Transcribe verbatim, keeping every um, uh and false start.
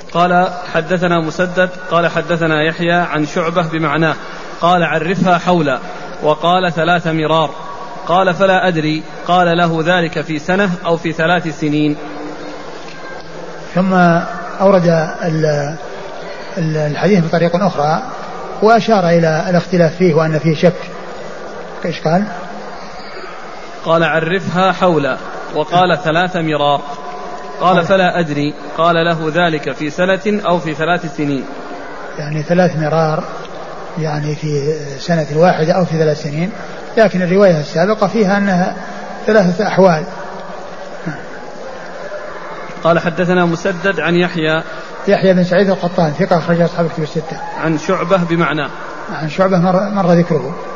قال حدثنا مسدد قال حدثنا يحيى عن شعبة بمعناه قال عرفها حولا وقال ثلاث مرار قال فلا أدري قال له ذلك في سنة أو في ثلاث سنين. ثم أورد الحديث بطريقة أخرى وأشار إلى الاختلاف فيه وأن فيه شك. إيش قال؟ قال عرفها حولا وقال ثلاث مرار قال فلا أدري قال له ذلك في سنة أو في ثلاث سنين. يعني ثلاث مرار يعني في سنة واحدة أو في ثلاث سنين، لكن الرواية السابقة فيها أنها ثلاثة أحوال. قال حدثنا مسدد عن يحيى يحيى بن سعيد القطان ثقة أخرج أصحاب الكتب الستة. عن شعبة بمعناه عن شعبة مر, مر ذكره.